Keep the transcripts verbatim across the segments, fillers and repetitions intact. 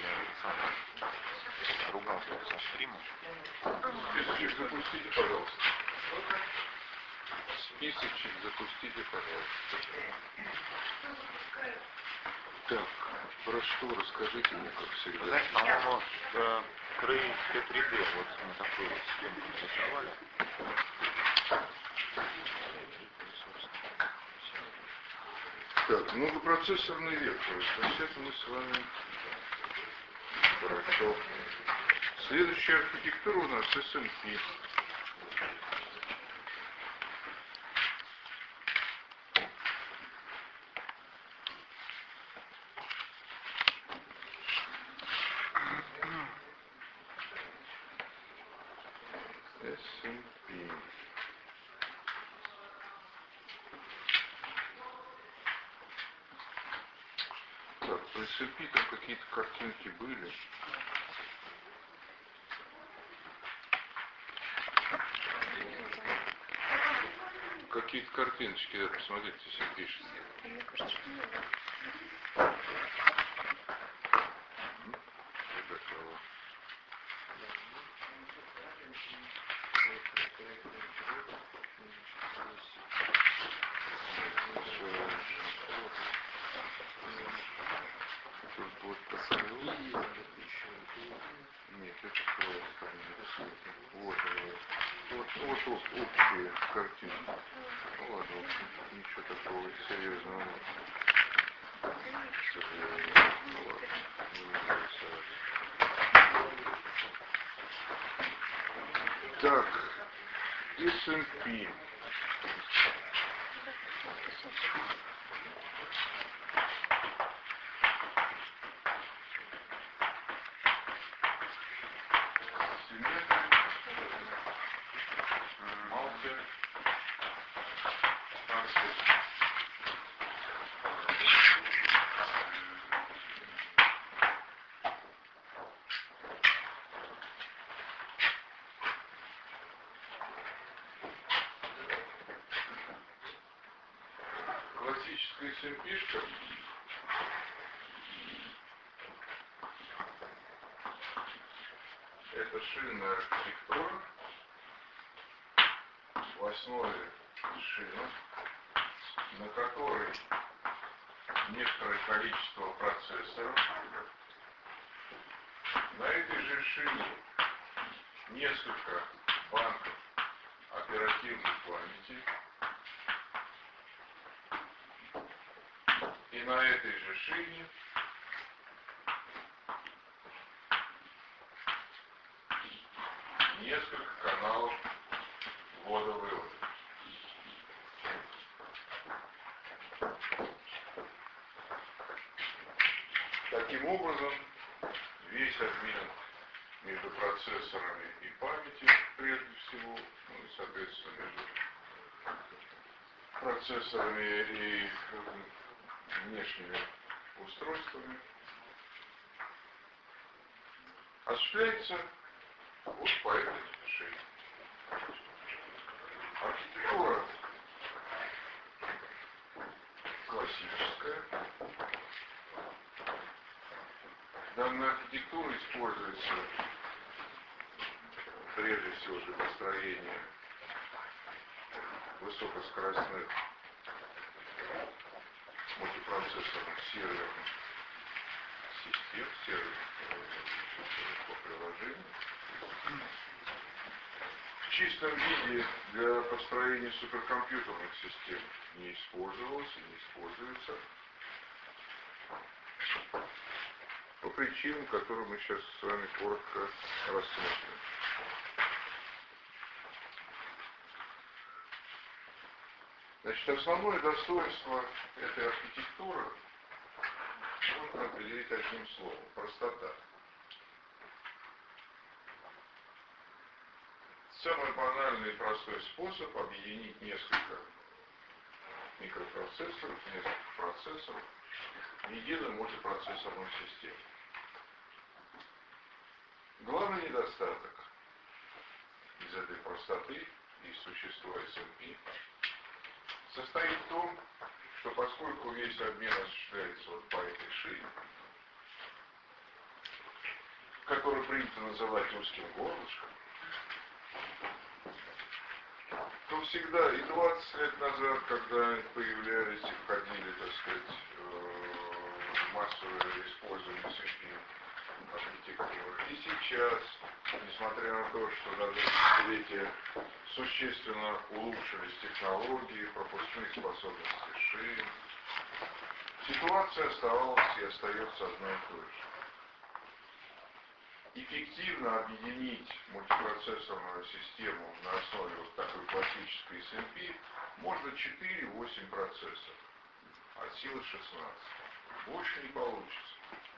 я ругался со стримом. Списочек запустите, пожалуйста. Списочек запустите, пожалуйста. Так, про что расскажите мне, как всегда. Знаете, по-моему, э, Крей пи три ди, вот на такую вот схему рисовали. Так, многопроцессорный вектор. То есть это мы с вами... Хорошо. Следующая архитектура у нас эс эм пи. эс эм пи. Так, по эс эм пи там какие-то картинки были. Какие-то картиночки, да, посмотрите, если пишет. Мне кажется, что нет. Готово. Тут будет посмотреть. Нет, это просто не рисует. Вот, вот, вот, вот общие картинки. Ну ладно, в общем, ничего такого серьезного нет. К сожалению. Ну ладно, не буду рисовать. Так, эс эм пи. Классическая эс эм пи-шка это шинная архитектура, в основе шина, на которой некоторое количество процессоров. На этой же шине несколько банков оперативной памяти. И на этой же шине несколько каналов ввода-вывода. Таким образом, весь обмен между процессорами и памятью, прежде всего, ну и, соответственно, между процессорами и внешними устройствами, осуществляется вот по этой шине. Архитектура классическая. Данная архитектура используется прежде всего для построения высокоскоростных мультипроцессорных серверных систем, серверных по приложению. В чистом виде для построения суперкомпьютерных систем не использовалось и не используется по причинам, которые мы сейчас с вами коротко рассмотрим. Значит, основное достоинство этой архитектуры можно определить одним словом – простота. Самый банальный и простой способ объединить несколько микропроцессоров, несколько процессоров в единую мультипроцессорную систему. Главный недостаток из этой простоты и существа эс эм пи состоит в том, что поскольку весь обмен осуществляется вот по этой шине, который принято называть узким горлышком, то всегда и двадцать лет назад, когда появлялись и входили, так сказать, в массовое использование эс эм пи архитектуры, и сейчас, несмотря на то, что за десятилетия существенно улучшились технологии, пропускные способности шин, ситуация оставалась и остается одной и той же. Эффективно объединить мультипроцессорную систему на основе вот такой классической эс эм пи можно четыре-восемь процессоров, от силы шестнадцать. Больше не получится.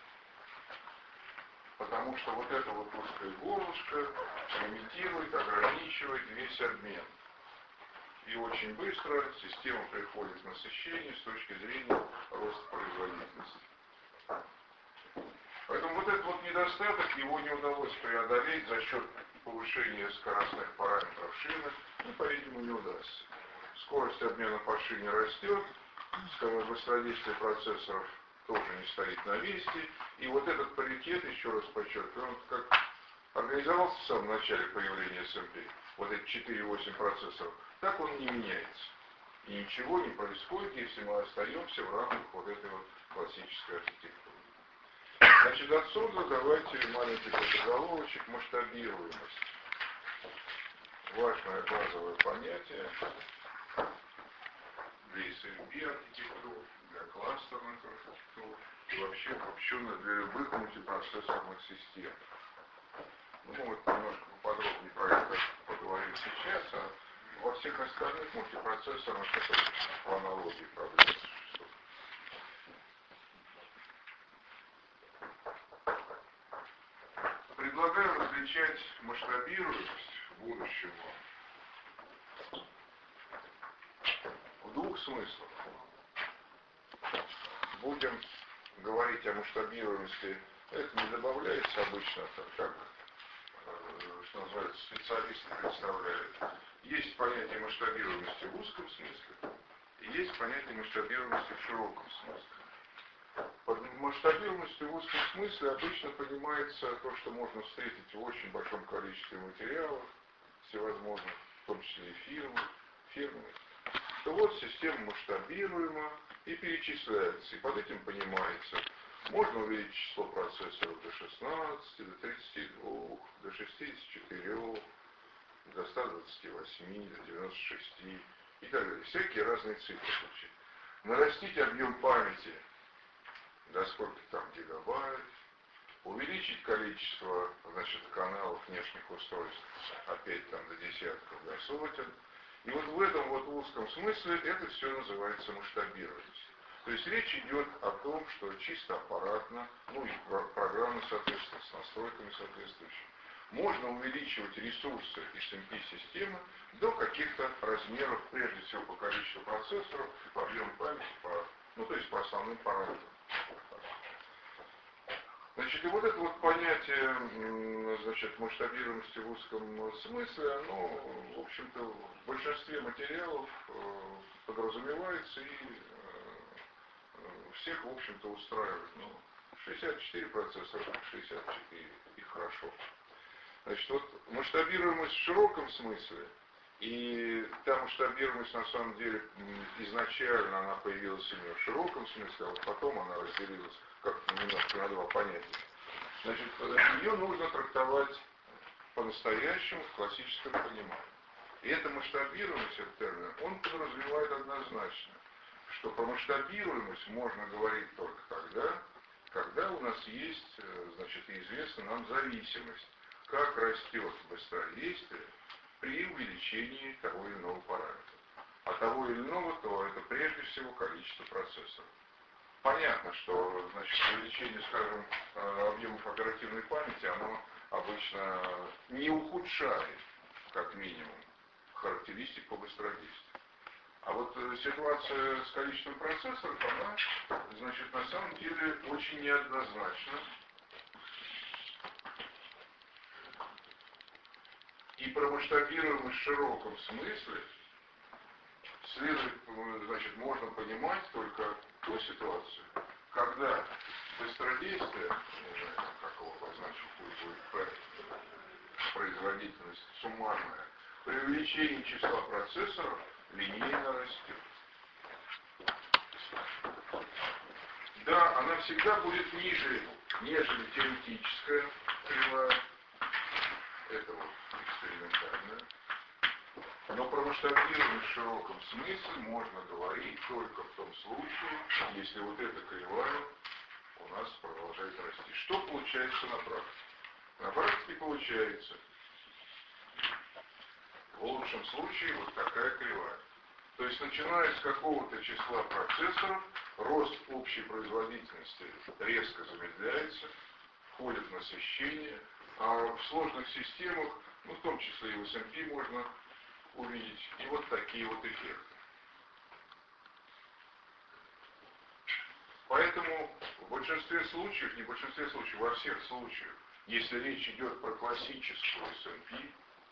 Потому что вот это вот узкое горлышко лимитирует, ограничивает весь обмен. И очень быстро система приходит к насыщению с точки зрения роста производительности. Поэтому вот этот вот недостаток, его не удалось преодолеть за счет повышения скоростных параметров шины, ну, по-видимому, не удастся. Скорость обмена по шине растет, быстродействие процессоров тоже не стоит на месте, и вот этот паритет, еще раз подчеркиваю, он как организовался в самом начале появления эс эм пи, вот эти четыре-восемь процессоров, так он не меняется. И ничего не происходит, если мы остаемся в рамках вот этой вот классической архитектуры. Значит, отсюда давайте маленький подзаголовочек: масштабируемость. Важное базовое понятие для эс эм пи архитектур, для кластерных архитектур и вообще обобщенно для любых мультипроцессорных систем. Ну, мы вот немножко поподробнее про это поговорим сейчас, а во всех остальных мультипроцессорных это по аналогии проблемы существует. Предлагаю различать масштабируемость будущего в двух смыслах. Будем говорить о масштабируемости, это не добавляется обычно, как, что называется, специалисты представляют. Есть понятие масштабируемости в узком смысле, и есть понятие масштабируемости в широком смысле. Под масштабируемостью в узком смысле обычно понимается то, что можно встретить в очень большом количестве материалов, всевозможных, в том числе и фирмы, фирмы, то вот система масштабируема и перечисляется. И под этим понимается, можно увеличить число процессоров до шестнадцати, до тридцати двух, до шестидесяти четырёх, до ста двадцати восьми, до девяноста шести и так далее. Всякие разные цифры звучат. Нарастить объем памяти до сколько там гигабайт, увеличить количество, значит, каналов внешних устройств опять там до десятков, до сотен. И вот в этом вот узком смысле это все называется масштабированием. То есть речь идет о том, что чисто аппаратно, ну и программно, соответственно, с настройками соответствующими, можно увеличивать ресурсы эс эм пи-системы до каких-то размеров, прежде всего по количеству процессоров, по объему памяти, по, ну то есть по основным параметрам. Значит, и вот это вот понятие, значит, масштабируемости в узком смысле, оно, в общем-то, в большинстве материалов подразумевается и всех, в общем-то, устраивает. Ну, шестьдесят четыре процессора, шестьдесят четыре, и хорошо. Значит, вот масштабируемость в широком смысле, и та масштабируемость, на самом деле, изначально она появилась именно в широком смысле, а вот потом она разделилась как-то немножко на два понятия. Значит, ее нужно трактовать по-настоящему в классическом понимании. И эта масштабируемость, этот термин, он подразумевает однозначно, что про масштабируемость можно говорить только тогда, когда у нас есть, значит, известна нам зависимость, как растет быстродействие при увеличении того или иного параметра. А того или иного, то это прежде всего количество процессоров. Понятно, что, значит, увеличение, скажем, объемов оперативной памяти, оно обычно не ухудшает, как минимум, характеристик по быстродействию. А вот ситуация с количеством процессоров, она, значит, на самом деле очень неоднозначна. И про масштабируемость в широком смысле следует, значит, можно понимать только ту ситуацию, когда быстродействие, не знаю, там, как его обозначил, будет P, производительность суммарная, при увеличении числа процессоров линейно растет. Да, она всегда будет ниже, нежели теоретическая кривая. Это вот экспериментальная. Но про масштабирование в широком смысле можно говорить только в том случае, если вот эта кривая у нас продолжает расти. Что получается на практике? На практике получается в лучшем случае вот такая кривая. То есть начиная с какого-то числа процессоров, рост общей производительности резко замедляется, входит в насыщение, а в сложных системах, ну в том числе и в эс эм пи можно увидеть и вот такие вот эффекты. Поэтому в большинстве случаев, не в большинстве случаев, во всех случаях, если речь идет про классическую эс эм пи,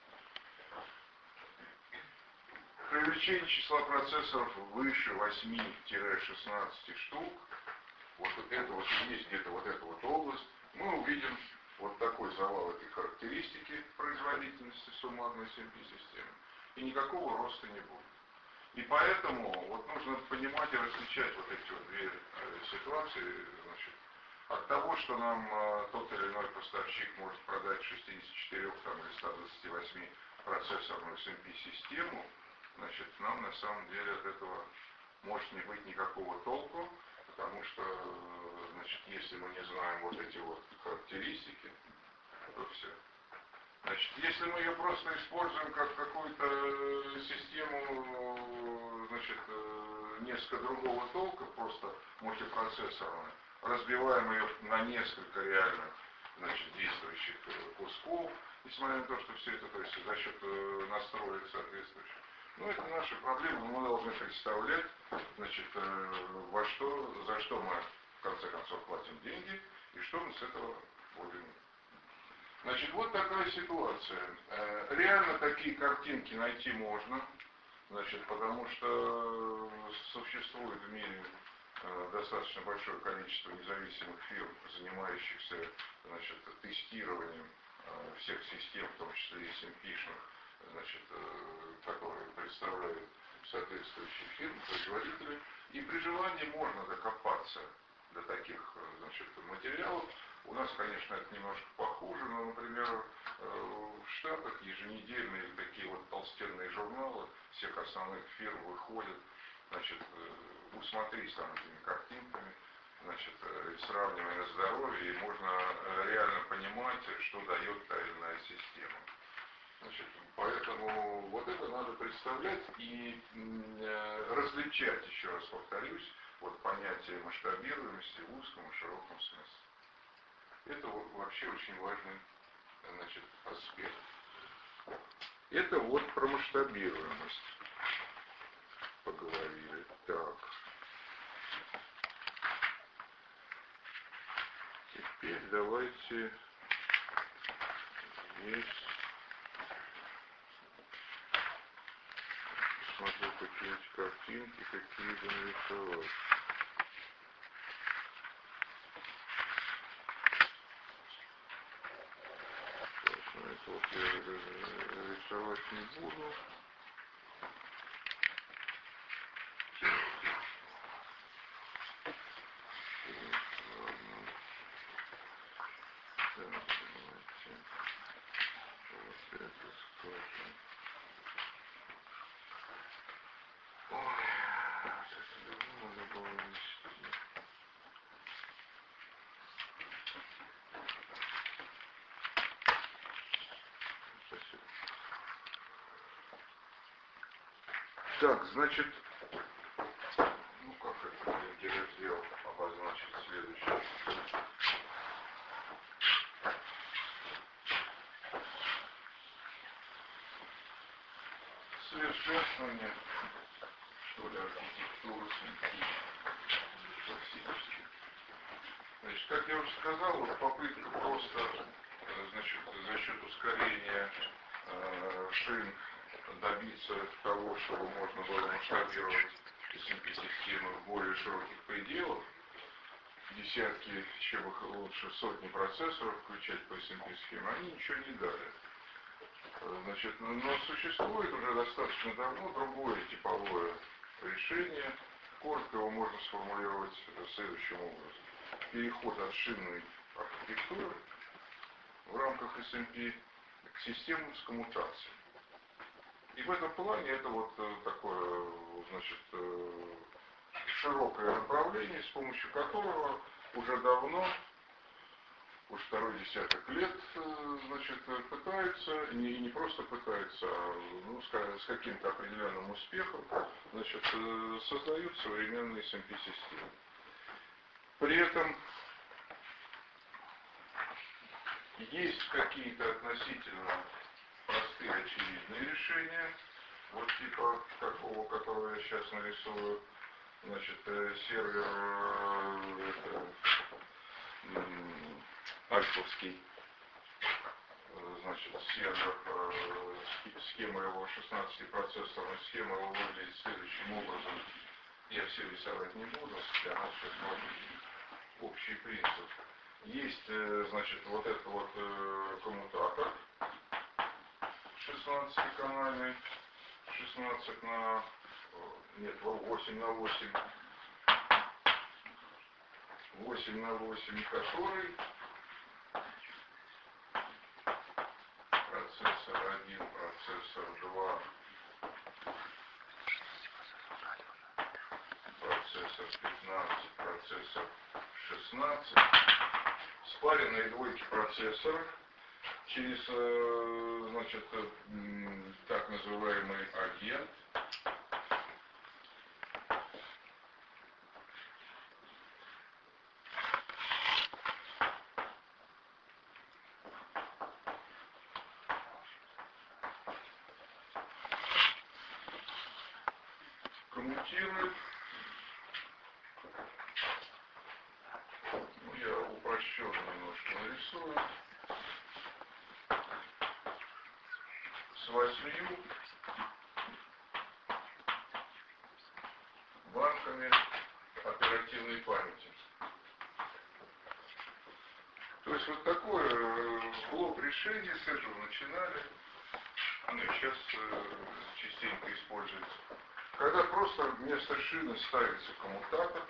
при увеличении числа процессоров выше восьми-шестнадцати штук, вот это вот есть где-то вот эта вот область, мы увидим вот такой завал этой характеристики производительности суммарной эс эм пи системы. И никакого роста не будет. И поэтому вот нужно понимать и различать вот эти вот две э, ситуации, значит, от того, что нам э, тот или иной поставщик может продать шестьдесят четыре там, или сто двадцать восемь процессорную эс эм пи систему, значит, нам на самом деле от этого может не быть никакого толку, потому что, значит, если мы не знаем вот эти вот характеристики, то все. Значит, если мы ее просто используем как какую-то систему, значит, несколько другого толка, просто мультипроцессорную, разбиваем ее на несколько реально, значит, действующих кусков, несмотря на то, что все это, то есть за счет настроек соответствующих. Ну, это наши проблемы, мы должны представлять, значит, во что, за что мы в конце концов платим деньги, и что мы с этого будем. Значит, вот такая ситуация. Реально такие картинки найти можно, значит, потому что существует в мире достаточно большое количество независимых фирм, занимающихся, значит, тестированием всех систем, в том числе и эс эм пи-шных, значит, которые представляют соответствующие фирмы, производители. И при желании можно докопаться до таких, значит, материалов. У нас, конечно, это немножко похуже, но, например, в Штатах еженедельные такие вот толстенные журналы всех основных фирм выходят, значит, усмотрись там этими картинками, значит, сравнивая на здоровье, и можно реально понимать, что дает та или иная система. Значит, поэтому вот это надо представлять и э, различать, еще раз повторюсь, вот понятие масштабируемости в узком и широком смысле. Это вообще очень важный, значит, аспект. Это вот про масштабируемость поговорили. Так. Теперь давайте здесь посмотрю какие-нибудь картинки, какие бы нарисовать. Это вот я рисовать не буду. Ладно. Так, давайте. Вот это скажем. Ой, это давно надо было вести. Спасибо. Так, значит, ну как это я сделал, обозначить следующее. Совершенствование, что ли, архитектуры классических. Значит, как я уже сказал, вот попытка просто, значит, за счет ускорения э, шин добиться того, чтобы можно было масштабировать эс эм пи-системы в более широких пределах, десятки, чем их лучше сотни процессоров включать по эс эм пи схеме, они ничего не дали. Значит, но существует уже достаточно давно другое типовое решение. Коротко его можно сформулировать следующим образом. Переход от шинной архитектуры в рамках эс эм пи к системам с коммутацией. И в этом плане это вот такое, значит, широкое направление, с помощью которого уже давно, уж второй десяток лет, значит, пытаются, не, не просто пытаются, а ну, с, с каким-то определенным успехом, значит, создают современные эс эм пи-системы. При этом есть какие-то относительно простые, очевидные решения, вот типа такого, которого я сейчас нарисую, значит, сервер это, альфовский, значит, сервер, схема его шестнадцатипроцессорная схема его выглядит следующим образом. Я все рисовать не буду, для нас сейчас важен общий принцип. Есть, значит, вот этот вот коммутатор шестнадцатиканальный, шестнадцать на, нет, восемь на восемь, восемь на восемь, который процессор один, процессор два, процессор пятнадцать, процессор шестнадцать, спаренные двойки процессоров через, значит, так называемый агент. Коммутирует. Ну, я упрощенно немножко нарисую. С восьмью банками оперативной памяти. То есть вот такой блок решений с этого начинали. Ну, сейчас частенько используется. Когда просто вместо шины ставится коммутатор,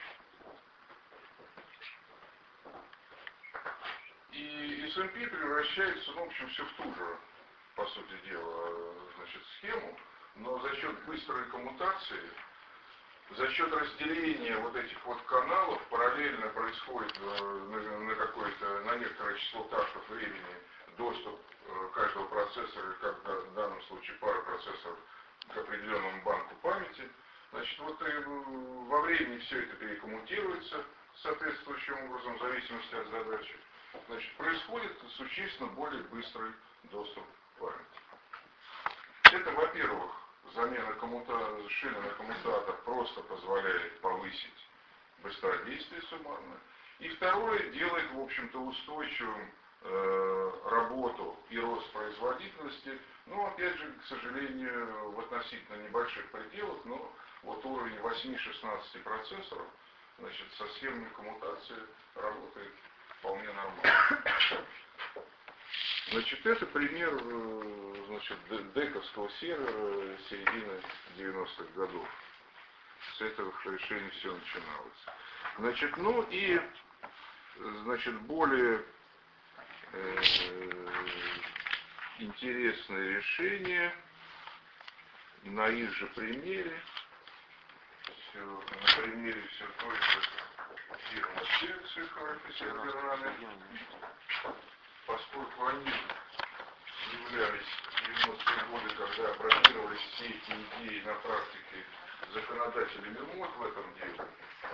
и эс эм пи превращается, ну, в общем, все в ту же, по сути дела, значит, схему, но за счет быстрой коммутации, за счет разделения вот этих вот каналов параллельно происходит на, на какое-то, на некоторое число тактов времени доступ каждого процессора, как в данном случае пара процессоров, к определенному банку памяти. Значит, вот во времени все это перекоммутируется соответствующим образом, в зависимости от задачи. Значит, происходит существенно более быстрый доступ к памяти. Это, во-первых, замена коммута... шины на коммутатор просто позволяет повысить быстродействие суммарно. И второе, делает, в общем-то, устойчивым э, работу и рост производительности, но, опять же, к сожалению, в относительно небольших пределах, но вот уровень восьми-шестнадцати процессоров, значит, со схемами коммутации работает вполне нормально. Значит, это пример, значит, дековского сервера середины девяностых годов. С этого решения все начиналось. Значит, ну и, значит, более э, интересное решение на их же примере, все, на примере все той же фирмы Текс, серверами, поскольку они являлись в девяностые годы, когда бронировались все эти идеи на практике законодателями МОД в этом деле,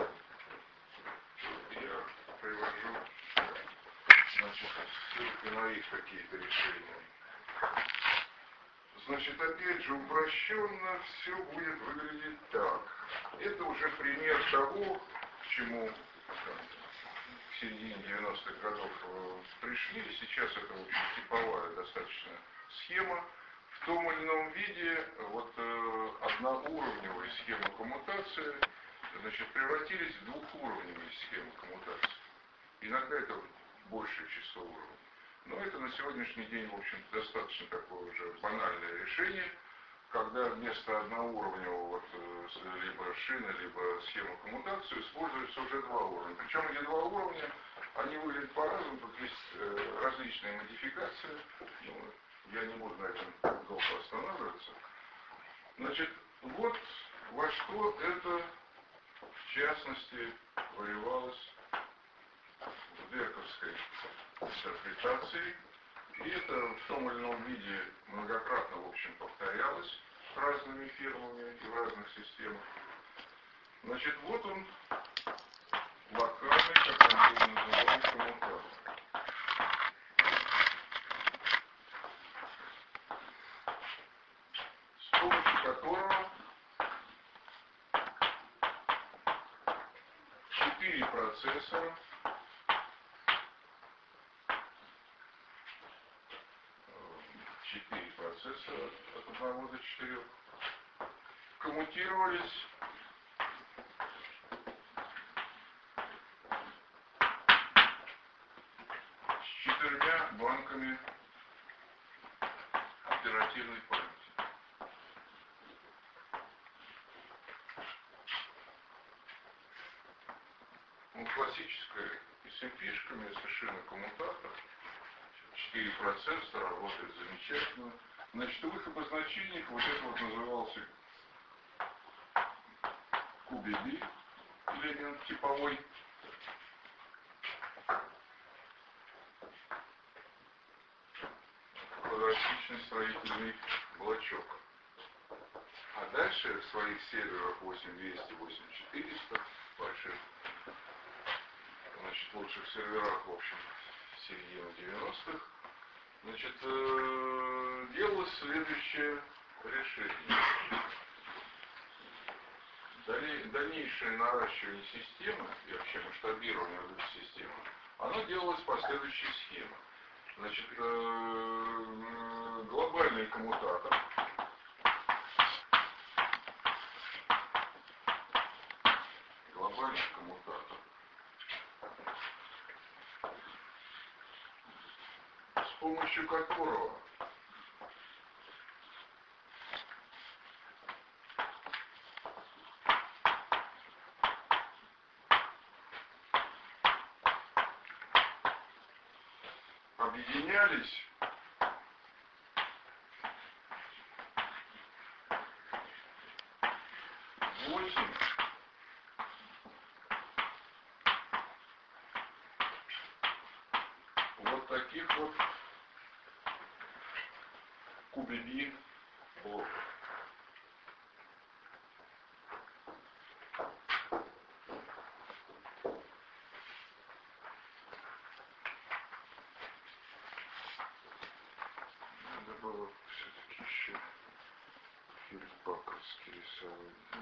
я привожу, значит, ссылки на их какие-то решения. Значит, опять же, упрощенно все будет выглядеть так. Это уже пример того, к чему в середине девяностых годов пришли. Сейчас это, в общем, типовая достаточно схема. В том или ином виде вот э, одноуровневые схемы коммутации, значит, превратились в двухуровневые схемы коммутации. Иногда это большее число уровней. Но это на сегодняшний день, в общем, достаточно такое уже банальное решение, когда вместо одноуровневого вот, либо шины, либо схемы коммутации используются уже два уровня. Причем эти два уровня, они выглядят по-разному, тут есть э, различные модификации. Ну, я не буду на этом долго останавливаться. Значит, вот во что это, в частности, выливалось в Дерковской интерпретации. И это в том или ином виде многократно, в общем, повторялось разными фирмами и в разных системах. Значит, вот он, локальный, как он был называем, коммутатор. С помощью которого четыре процессора четыре процессора от одного до четырех коммутировались с четырьмя банками оперативной памяти. Ну, классическая эс эм пи-шка вместо шины коммутатор. четыре процессора, работает замечательно. Значит, в их обозначениях вот это вот назывался кью би би, элемент типовой. Квадратичный строительный блочок. А дальше в своих серверах восемь двести, восемь четыреста, больших, значит, лучших серверах, в общем, середины девяностых, значит, э, делалось следующее решение. Дальнейшее наращивание системы и вообще масштабирование этой системы, оно делалось по следующей схеме. Значит, э, глобальный коммутатор глобальный коммутатор с помощью которого объединялись восемь вот таких вот кью би би блоков. Надо было все-таки еще фельдбаковский рисовать.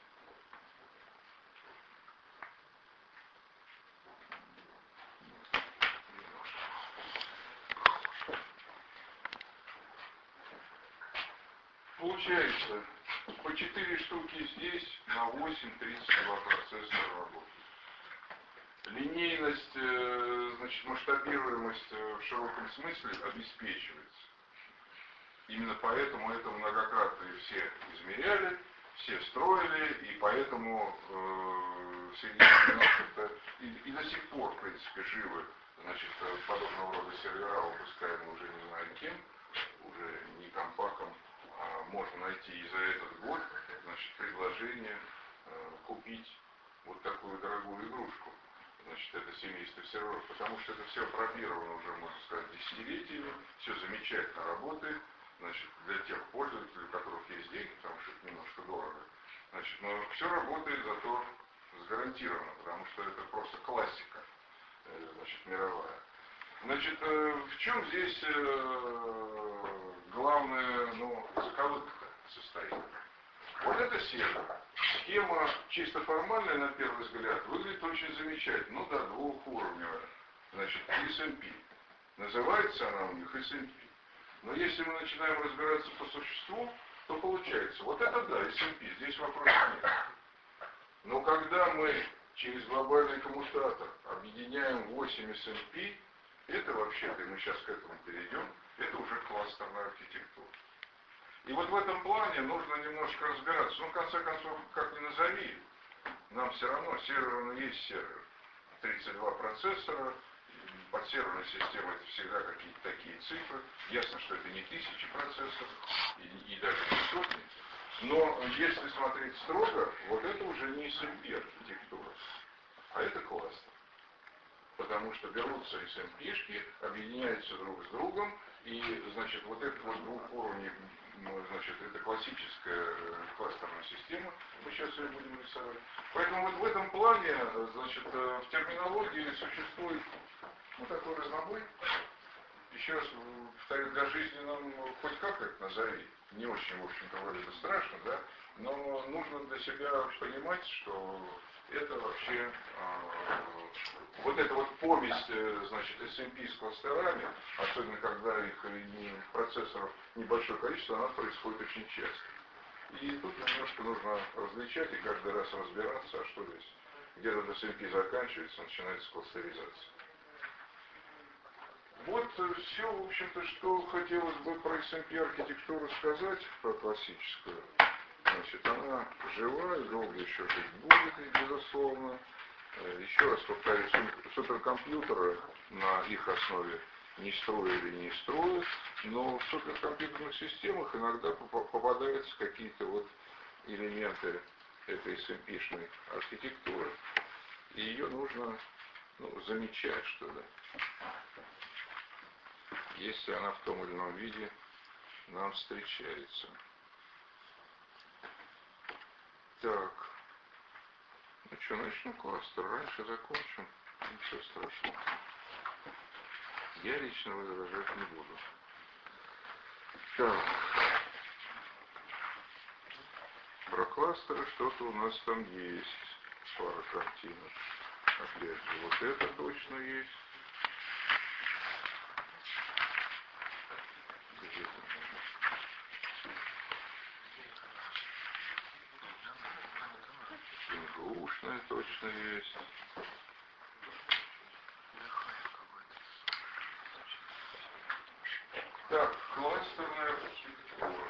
Получается, по четыре штуки здесь на восемь тридцать два процессора работают. Линейность, значит, масштабируемость в широком смысле обеспечивается. Именно поэтому это многократно все измеряли, все строили, и поэтому э, в середине девяностых и, и до сих пор, в принципе, живы, значит, подобного рода сервера, выпускаемые уже не знаю кем, уже не компаком, а можно найти и за этот год, значит, предложение э, купить вот такую дорогую игрушку. Значит, это семейство серверов, потому что это все опробировано уже, можно сказать, десятилетиями, все замечательно работает, значит, для тех пользователей, у которых есть деньги, потому что это немножко дорого. Значит, но все работает зато гарантированно, потому что это просто классика, значит, мировая. Значит, в чем здесь главная, ну, заковыка состоит? Вот это сервер. Схема чисто формальная, на первый взгляд, выглядит очень замечательно. Ну да, двухуровневая. Значит, эс эм пи. Называется она у них эс эм пи. Но если мы начинаем разбираться по существу, то получается, вот это да, эс эм пи, здесь вопросов нет. Но когда мы через глобальный коммутатор объединяем восемь эс эм пи, это вообще-то, мы сейчас к этому перейдем, это уже кластерная архитектура. И вот в этом плане нужно немножко разбираться. Ну, в конце концов, как ни назови, нам все равно сервер, он есть сервер. тридцать два процессора, под серверной системой это всегда какие-то такие цифры. Ясно, что это не тысячи процессоров и, и даже не сотни. Но если смотреть строго, вот это уже не эс эм пи архитектура, а это кластер. Потому что берутся эс эм пи-шки, объединяются друг с другом, и, значит, вот этот вот двухуровневый, значит, это классическая кластерная система, мы сейчас ее будем рисовать. Поэтому вот в этом плане, значит, в терминологии существует, ну, такой разнобой. Еще раз повторю, для жизни нам хоть как это назови, не очень, в общем-то, вроде бы страшно, да, но нужно для себя понимать, что это вообще, э, вот эта вот помесь, значит, эс эм пи с кластерами, особенно когда их процессоров небольшое количество, она происходит очень часто. И тут немножко нужно различать и каждый раз разбираться, а что здесь, где этот эс эм пи заканчивается, начинается кластеризация. Вот все, в общем-то, что хотелось бы про эс эм пи архитектуру сказать, про классическую. Значит, она живая, долго еще жить будет, безусловно. Еще раз повторюсь, суперкомпьютеры на их основе не строили и не строят, но в суперкомпьютерных системах иногда попадаются какие-то вот элементы этой эс эм пи-шной архитектуры. И ее нужно, ну, замечать, что ли. Если она в том или ином виде нам встречается. Так. Ну что, начну кластер. Раньше закончим. Ничего страшного. Я лично возражать не буду. Так. Про кластеры что-то у нас там есть. Пара картинок. Опять же, вот это точно есть. Сингушная точно есть. Так, кластерная архитектура.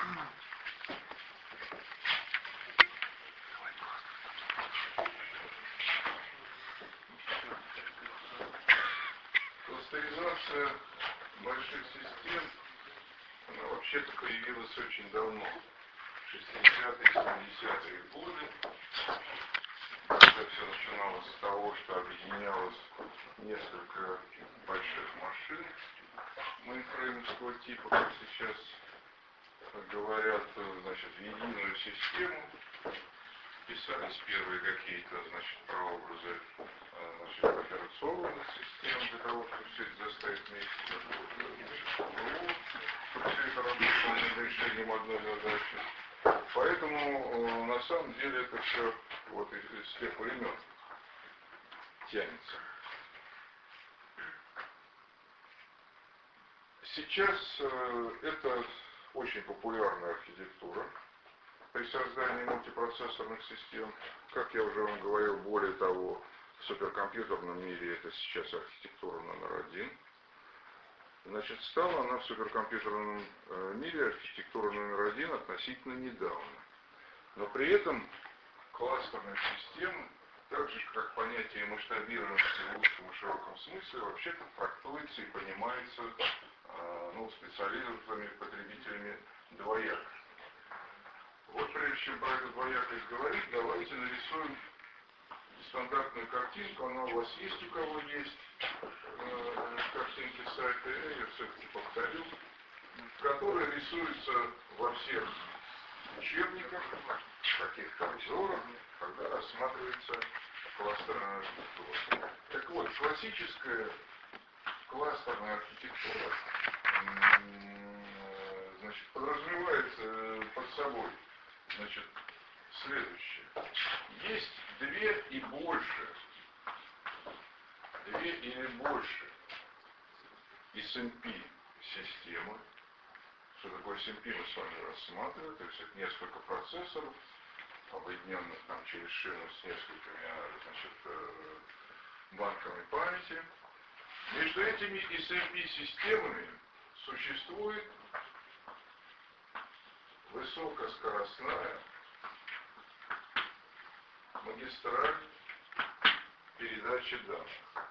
Кластеризация больших систем, она вообще-то появилась очень давно. шестидесятые, семидесятые годы. Когда все начиналось с того, что объединялось несколько больших машин мейнфреймовского типа, как сейчас говорят, значит, в единую систему. Писались первые какие-то, значит, прообразы, значит, операционных систем для того, чтобы все это заставить вместе, значит, чтобы все это работало над решением одной задачи. Поэтому на самом деле это все вот из, из тех времен тянется. Сейчас э, это очень популярная архитектура при создании мультипроцессорных систем. Как я уже вам говорил, более того, в суперкомпьютерном мире это сейчас архитектура номер один. Значит, стала она в суперкомпьютерном э, мире архитектура номер один относительно недавно. Но при этом кластерные системы, так же как понятие масштабированности в узком и широком смысле, вообще-то трактуется и понимается э, ну, специализированными потребителями двояко. Вот прежде чем про эту двоякость говорить, давайте нарисуем стандартную картинку. Она у вас есть, у кого есть э, картинки сайта, я ее все-таки повторю, которая рисуется во всех учебниках, каких-то обзорах, когда рассматривается кластерная архитектура. Так вот, классическая кластерная архитектура, значит, подразумевает под собой, значит, следующее. Есть две и больше, две или больше эс эм пи системы. Что такое эс эм пи мы с вами рассматриваем, то есть это несколько процессоров, объединенных там через шину с несколькими, значит, банками памяти. Между этими эс эм пи-системами существует высокоскоростная магистраль передачи данных.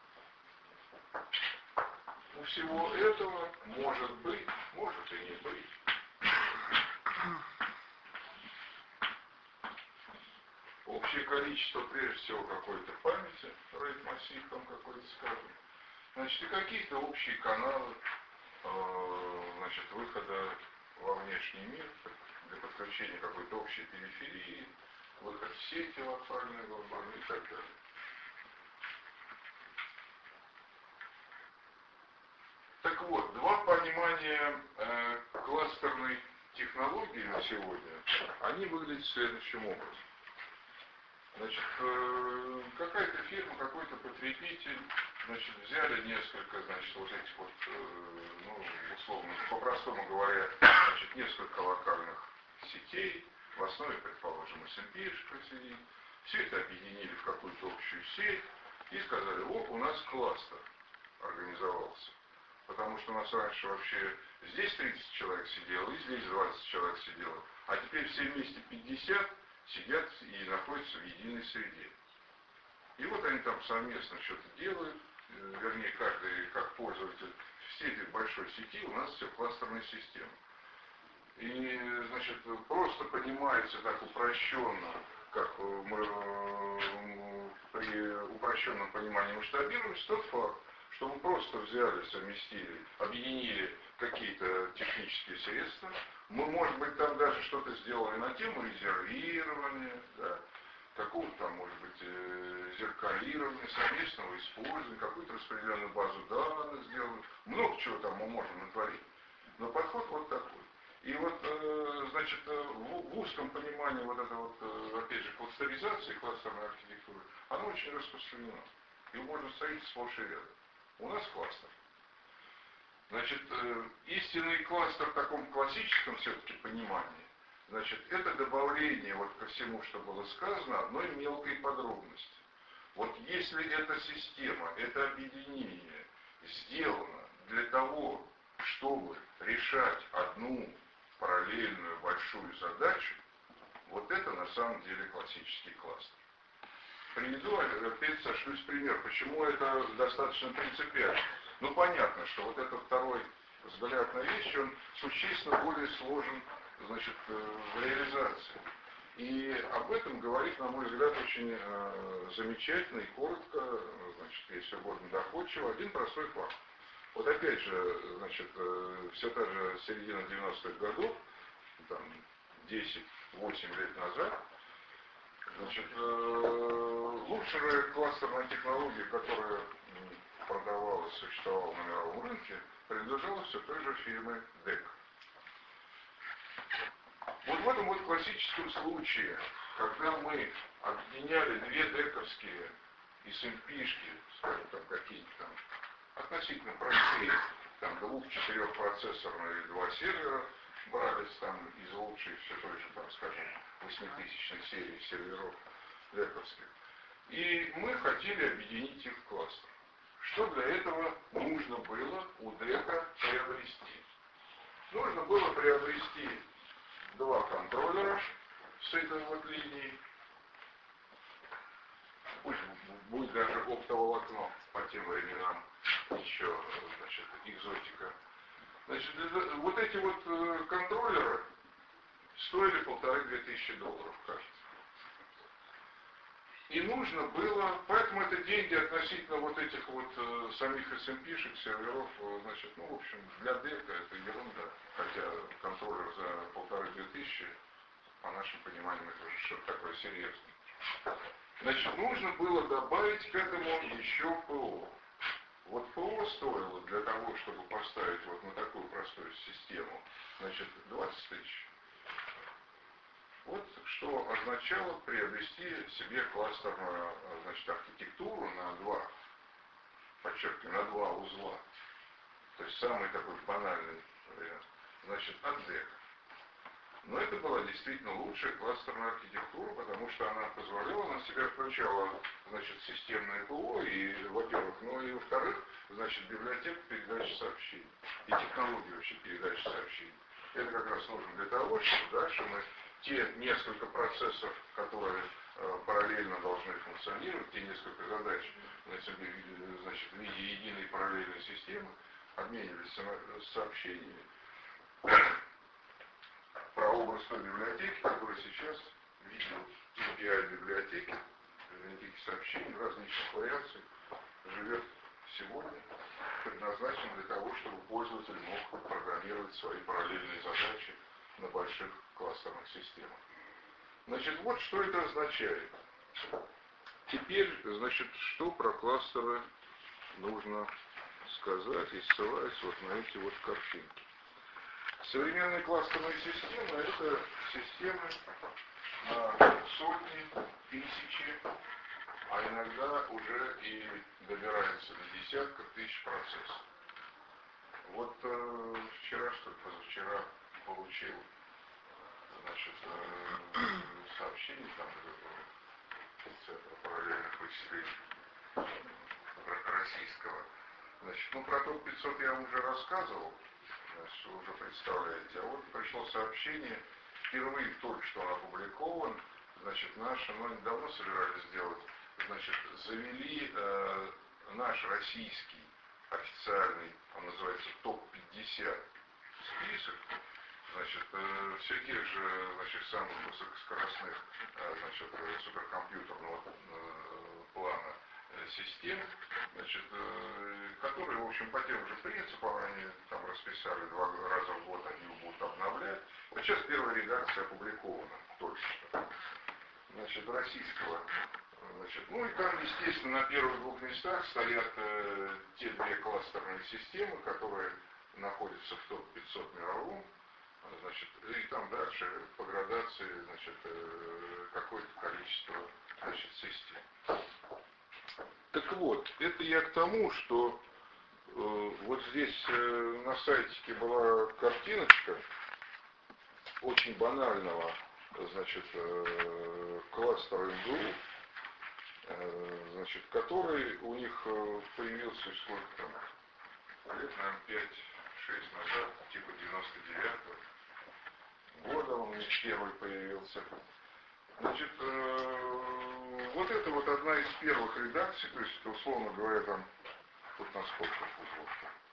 У всего этого может быть, может и не быть, общее количество, прежде всего, какой-то памяти, RAID-массив там какой-то, скажем, значит, и какие-то общие каналы, э, значит, выхода во внешний мир для подключения какой-то общей периферии, выход в сети локальные, глобальные и так далее. Так вот, два понимания э, кластерной технологии на сегодня, они выглядят следующим образом. Значит, э, какая-то фирма, какой-то потребитель, значит, взяли несколько, значит, вот этих вот, э, ну, условно, по-простому говоря, значит, несколько локальных сетей, в основе, предположим, эс эм пи-шка сидит, все это объединили в какую-то общую сеть и сказали, вот у нас кластер организовался. Потому что у нас раньше вообще здесь тридцать человек сидело, и здесь двадцать человек сидело. А теперь все вместе пятьдесят сидят и находятся в единой среде. И вот они там совместно что-то делают, вернее, каждый как пользователь всей этой большой сети, у нас все кластерная система. И, значит, просто понимается так упрощенно, как мы при упрощенном понимании масштабируемся, тот факт, что мы просто взяли, совместили, объединили какие-то технические средства. Мы, может быть, там даже что-то сделали на тему резервирования, да, какого-то там, может быть, зеркалирования, совместного использования, какую-то распределенную базу данных сделали. Много чего там мы можем натворить. Но подход вот такой. И вот, значит, в узком понимании вот этой вот, опять же, кластеризации, кластерной архитектуры, оно очень распространено. Его можно встретить сплошь и рядом. У нас кластер. Значит, истинный кластер в таком классическом все-таки понимании, значит, это добавление вот ко всему, что было сказано, одной мелкой подробности. Вот если эта система, это объединение сделано для того, чтобы решать одну параллельную большую задачу, вот это на самом деле классический кластер. Приведу, опять сошлюсь пример, почему это достаточно принципиально. Ну, понятно, что вот этот второй взгляд на вещи, он существенно более сложен, значит, в реализации. И об этом говорит, на мой взгляд, очень э, замечательно и коротко, значит, если угодно доходчиво, один простой факт. Вот опять же, значит, э, все та же середина девяностых годов, там, десять-восемь лет назад, значит, э, лучшая кластерная технология, которая продавалась, существовала на мировом рынке, принадлежала все той же фирме дек. Вот в этом вот классическом случае, когда мы объединяли две дековские эс эм пи-шки, скажем, там какие-то там относительно простые, там двух-четырехпроцессорные два сервера, брались там из лучшей все той же, там, скажем, восьмитысячной серии серверов дековских. И мы хотели объединить их в кластер. Что для этого нужно было у дека приобрести? Нужно было приобрести два контроллера с этой вот линией. Пусть будет даже оптоволокно по тем временам еще, значит, экзотика. Значит, вот эти вот контроллеры стоили полторы-две тысячи долларов, кажется. И нужно было, поэтому это деньги относительно вот этих вот э, самих эс эм пи-шек, серверов, э, значит, ну, в общем, для дека это ерунда. Хотя контроллер за полторы-две тысячи, по нашим пониманиям, это уже что-то такое серьезное. Значит, нужно было добавить к этому еще ПО. Вот ПО стоило для того, чтобы поставить вот на такую простую систему, значит, двадцать тысяч. Вот что означало приобрести себе кластерную, значит, архитектуру на два, подчеркиваю, на два узла. То есть самый такой банальный вариант. Значит, от дека. Но это была действительно лучшая кластерная архитектура, потому что она позволяла, на себя включала, значит, системное ПО, и, во-первых, ну и во-вторых, значит, библиотека передачи сообщений и технологии вообще передачи сообщений. Это как раз нужно для того, чтобы дальше мы те несколько процессов, которые э, параллельно должны функционировать, те несколько задач, значит, в виде единой параллельной системы, обменивались сообщениями. Про образ той библиотеки, которая сейчас в виде эй пи ай библиотеки, библиотеки сообщений в различных вариациях живет сегодня, предназначен для того, чтобы пользователь мог программировать свои параллельные задачи на больших кластерных системах. Значит, вот что это означает. Теперь, значит, что про кластеры нужно сказать, и ссылаясь вот на эти вот картинки. Современные кластерные системы — это системы на сотни, тысячи, а иногда уже и добираются до десятков тысяч процессов. Вот э, вчера, что ли, позавчера получил, значит, э, сообщение там из Центра параллельных вычислений российского. Значит, ну про топ пятьсот я вам уже рассказывал. Значит, вы уже представляете. А вот пришло сообщение, впервые только что он опубликован, значит, наши, ну, давно собирались сделать, значит, завели э, наш российский официальный, он называется топ пятьдесят список, значит, э, всяких же, значит, самых высокоскоростных, э, значит, суперкомпьютерного э, плана систем, значит, э, которые, в общем, по тем же принципам они там расписали два раза в год, они его будут обновлять. Вот сейчас первая редакция опубликована только что. Значит, российского. Значит, ну и там, естественно, на первых двух местах стоят э, те две кластерные системы, которые находятся в топ пятьсот мировом. Значит, и там дальше по градации, значит, э, какое-то количество, значит, систем. Так вот, это я к тому, что э, вот здесь э, на сайтике была картиночка очень банального, значит, э, кластера эм гэ у, э, значит, который у них э, появился сколько там, лет, наверное, пять-шесть назад, типа девяносто девятого года он у них первый появился. Значит, э, вот это вот одна из первых редакций, то есть, условно говоря, там, тут на сколько узлов?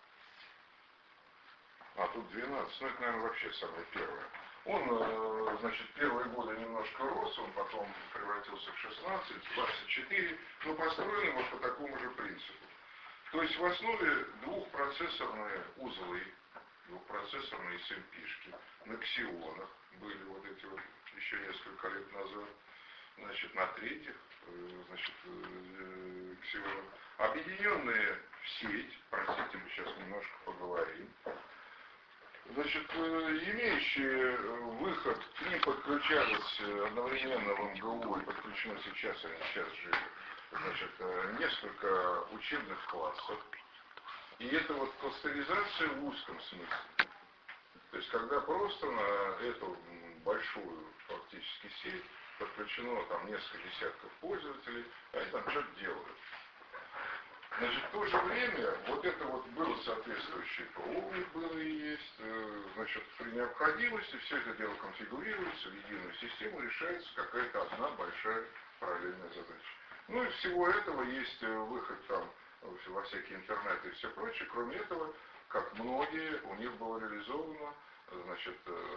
А, тут двенадцать, ну это, наверное, вообще самое первое. Он, э, значит, первые годы немножко рос, он потом превратился в шестнадцать, двадцать четыре, но построены вот по такому же принципу. То есть в основе двухпроцессорные узлы, двухпроцессорные эс эм пи-шки на ксионах были вот эти вот еще несколько лет назад, значит, на третьих, значит, ксионах, объединенные в сеть, простите, мы сейчас немножко поговорим, значит, имеющие выход, к ним подключались одновременно в эм гэ у, и подключены сейчас, они сейчас же, значит, несколько учебных классов. И это вот кластеризация в узком смысле. То есть, когда просто на эту большую фактически сеть подключено там несколько десятков пользователей, а они там что-то делают. Значит, в то же время, вот это вот было соответствующее ПО, у них было и есть, значит, при необходимости все это дело конфигурируется в единую систему, решается какая-то одна большая параллельная задача. Ну и всего этого есть выход там во всякие интернеты и все прочее. Кроме этого, как многие, у них было реализовано, значит,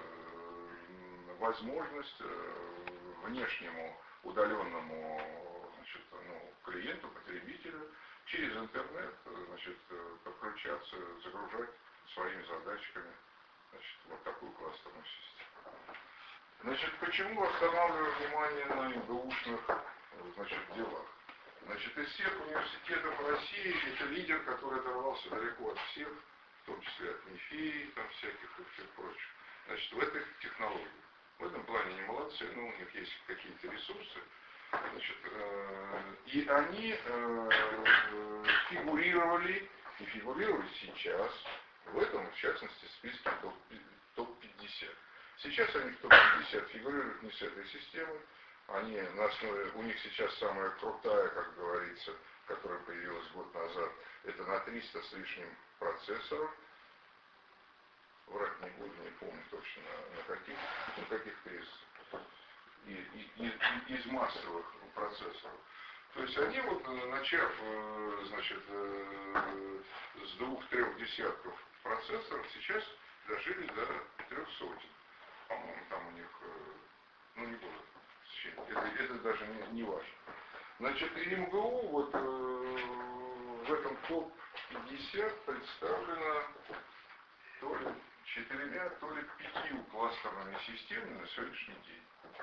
возможность внешнему удаленному, значит, ну, клиенту, потребителю через интернет, значит, подключаться, загружать своими задачками, значит, вот такую кластерную систему. Значит, почему останавливаю внимание на эм гэ у-шных, значит, делах? Значит, из всех университетов России это лидер, который оторвался далеко от всех, в том числе от НИФИ, там всяких и всех прочих. Значит, в этой технологии. В этом плане они молодцы, но у них есть какие-то ресурсы. Значит, э, и они э, фигурировали, и фигурируют сейчас, в этом, в частности, списке топ пятьдесят. Сейчас они в топ пятьдесят фигурируют не с этой системой. Они на основе, у них сейчас самая крутая, как говорится, которая появилась год назад, это на триста с лишним процессоров. Врать не буду, не помню точно на, на каких, на каких-то из, из, из, из массовых процессоров. То есть они вот, начав, значит, с двух-трех десятков процессоров, сейчас дожили до трех сотен. По-моему, там у них, ну не буду, это, это даже не, не важно. Значит, и МГУ вот в этом топ пятьдесят представлено то ли четырьмя, то ли пятью кластерными системами на сегодняшний день.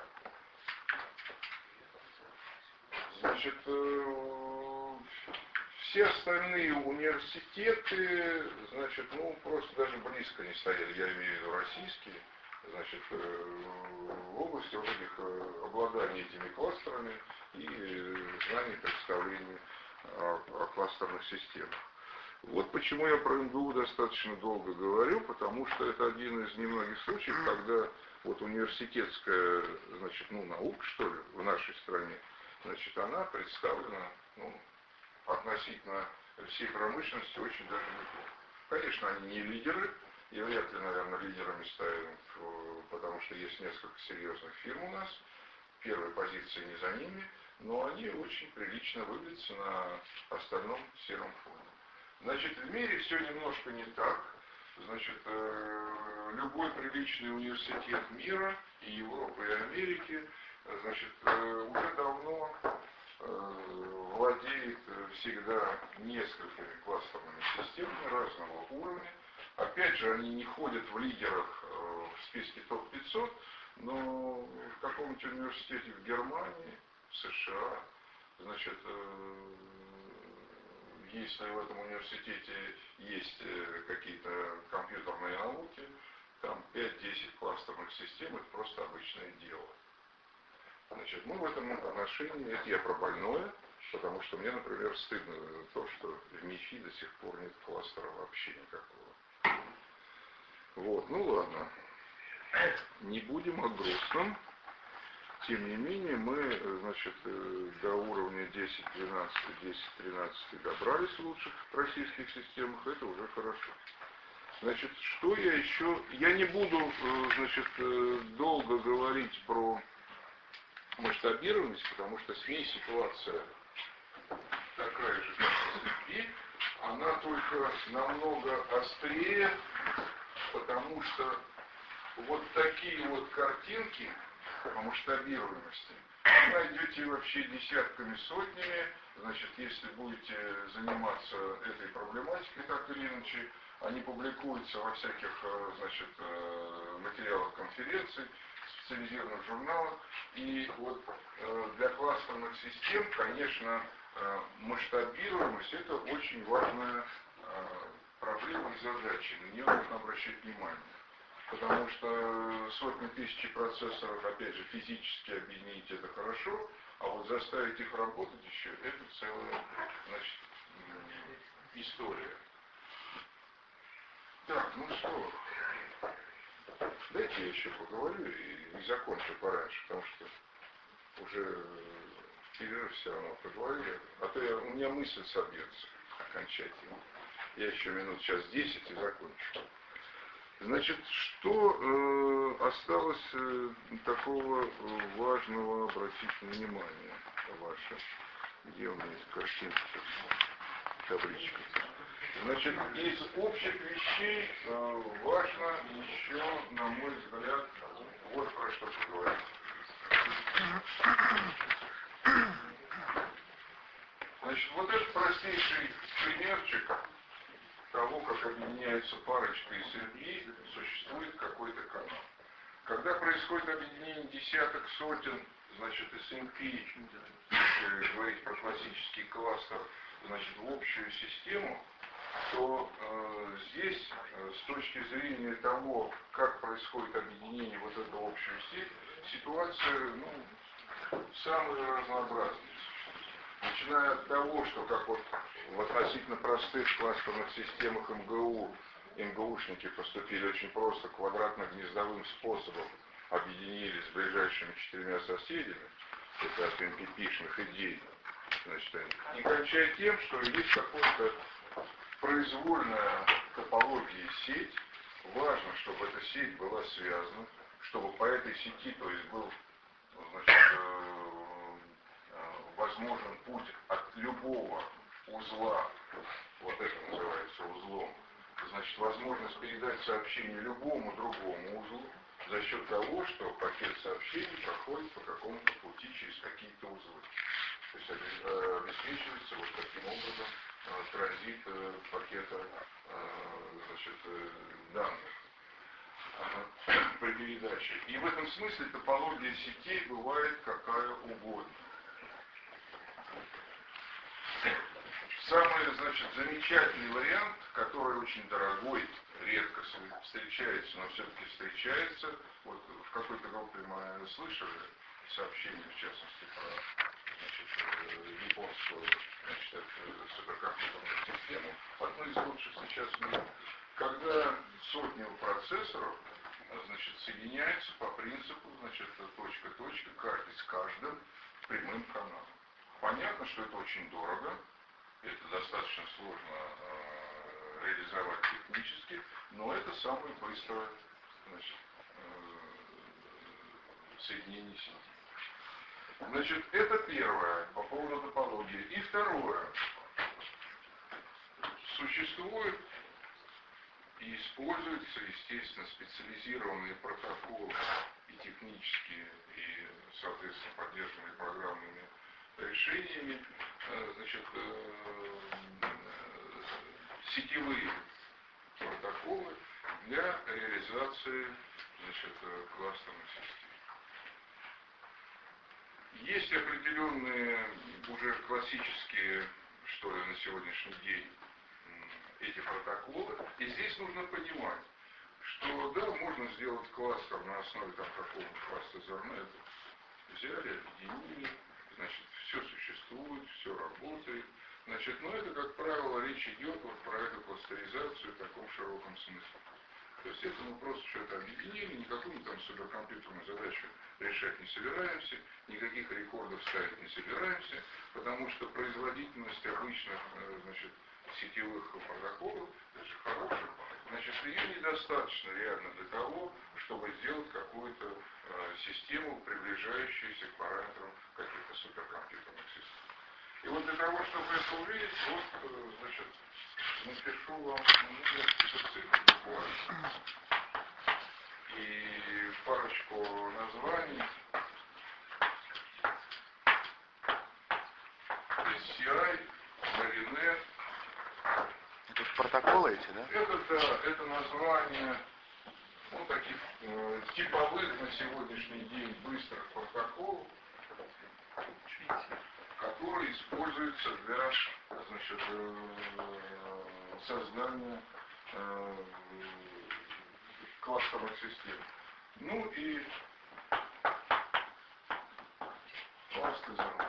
Значит, все остальные университеты, значит, ну, просто даже близко не стояли, я имею в виду российские, значит, в области вот этих обладания этими кластерами и знаний, представлений о, о кластерных системах. Вот почему я про МГУ достаточно долго говорю, потому что это один из немногих случаев, когда вот университетская, значит, ну, наука, что ли, в нашей стране, значит, она представлена, ну, относительно всей промышленности очень даже неплохо. Конечно, они не лидеры, и вряд ли, наверное, лидерами ставим, потому что есть несколько серьезных фирм у нас, первые позиции не за ними, но они очень прилично выглядят на остальном сером фоне. Значит, в мире все немножко не так. Значит, любой приличный университет мира, и Европы, и Америки, значит, уже давно владеет всегда несколькими кластерными системами разного уровня. Опять же, они не ходят в лидерах в списке топ пятьсот, но в каком-нибудь университете в Германии, в США, значит, если в этом университете есть какие-то компьютерные науки, там пять-десять кластерных систем, это просто обычное дело. Значит, мы в этом отношении, это я про больное, потому что мне, например, стыдно за то, что в МИФИ до сих пор нет кластера вообще никакого. Вот, ну ладно, не будем о грустном. Тем не менее, мы, значит, до уровня десять двенадцать, десять тринадцать добрались в лучших российских системах, это уже хорошо. Значит, что я еще... Я не буду, значит, долго говорить про масштабированность, потому что с ней ситуация такая же, как с СП, она только намного острее, потому что вот такие вот картинки по масштабируемости вы найдете вообще десятками, сотнями. Значит, если будете заниматься этой проблематикой так или иначе, они публикуются во всяких, значит, материалах конференций, специализированных журналах. И вот для кластерных систем, конечно, масштабируемость — это очень важная проблема и задача. На нее нужно обращать внимание. Потому что сотни тысяч процессоров, опять же, физически объединить — это хорошо, а вот заставить их работать еще — это целая, значит, история. Так, ну что, дайте я еще поговорю и, и закончу пораньше, потому что уже в перерыв все равно поговорили, а то я, у меня мысль собьется окончательно. Я еще минут сейчас десять и закончу. Значит, что э, осталось э, такого важного, обратить внимание ваше? Где у меня есть картинка, табличка? Значит, из общих вещей э, важно еще, на мой взгляд, вот про что поговорить. Значит, вот этот простейший примерчик того, как объединяется парочка эс эн пи, существует какой-то канал. Когда происходит объединение десяток, сотен, значит, эс эн пи, если говорить про классический кластер, значит, в общую систему, то э, здесь, э, с точки зрения того, как происходит объединение вот этой общей сети, ситуация, ну, самая разнообразная. Начиная от того, что как вот в относительно простых кластерных системах МГУ МГУшники поступили очень просто, квадратно-гнездовым способом, объединились с ближайшими четырьмя соседями, это от эн пи пи-шных идей, значит, и кончает тем, что есть какая-то произвольная топология сеть, важно, чтобы эта сеть была связана, чтобы по этой сети, то есть был, значит, возможен путь от любого узла, вот это называется узлом, значит, возможность передать сообщение любому другому узлу за счет того, что пакет сообщений проходит по какому-то пути через какие-то узлы. То есть обеспечивается вот таким образом транзит пакета, значит, данных при передаче. И в этом смысле топология сетей бывает какая угодно. Самый, значит, замечательный вариант, который очень дорогой, редко встречается, но все-таки встречается, вот в какой-то группе мы слышали сообщение, в частности, про, значит, японскую, значит, суперкомпьютерную систему, одну из лучших сейчас в мире, когда сотни процессоров, значит, соединяются по принципу, значит, точка-точка, каждый с каждым прямым каналом. Понятно, что это очень дорого, это достаточно сложно э, реализовать технически, но это самое быстрое, значит, э, соединение сети. Значит, это первое по поводу топологии. И второе. Существуют и используются, естественно, специализированные протоколы и технические, и, соответственно, поддержанные программными решениями, значит, сетевые протоколы для реализации, значит, кластерных систем. Есть определенные уже классические, что ли, на сегодняшний день эти протоколы, и здесь нужно понимать, что да, можно сделать кластер на основе там какого-нибудь кластера Ethernet, взяли, объединили, значит, все существует, все работает, значит, но это, как правило, речь идет вот про эту кластеризацию в таком широком смысле. То есть это мы просто что-то объединили, никакую там суперкомпьютерную задачу решать не собираемся, никаких рекордов ставить не собираемся, потому что производительность обычных, значит, сетевых протоколов, даже хороших, значит, ее недостаточно реально для того, чтобы сделать какую-то э, систему, приближающуюся к параметрам каких-то суперкомпьютерных систем. И вот для того, чтобы это увидеть, вот, э, значит, напишу вам несколько цифр буквально. И парочку названий. эс си ай, Marinet. Это протоколы эти, да? Это, да, это название, ну, таких э, типовых на сегодняшний день быстрых протоколов, которые используются для, значит, э, создания э, кластерных систем. Ну и класс Ethernet.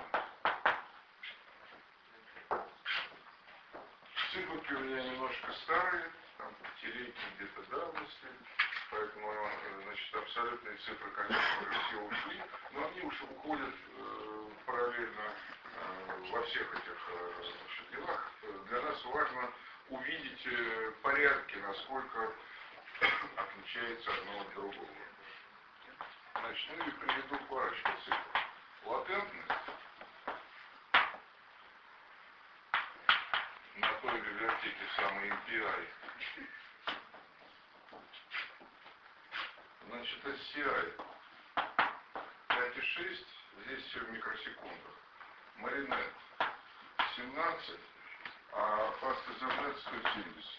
Циферки у меня немножко старые, там пятилетние где-то давности, поэтому, значит, абсолютные цифры, конечно, уже все ушли, но они уж уходят э, параллельно э, во всех этих э, значит, делах. Для нас важно увидеть э, порядки, насколько отличается одно от другого. Значит, ну и приведу парочку цифр. Латентность на той библиотеке самой эм пи ай. Значит, эс си ай пять и шесть, здесь все в микросекундах. Marinet семнадцать, а Fast Ethernet сто семьдесят.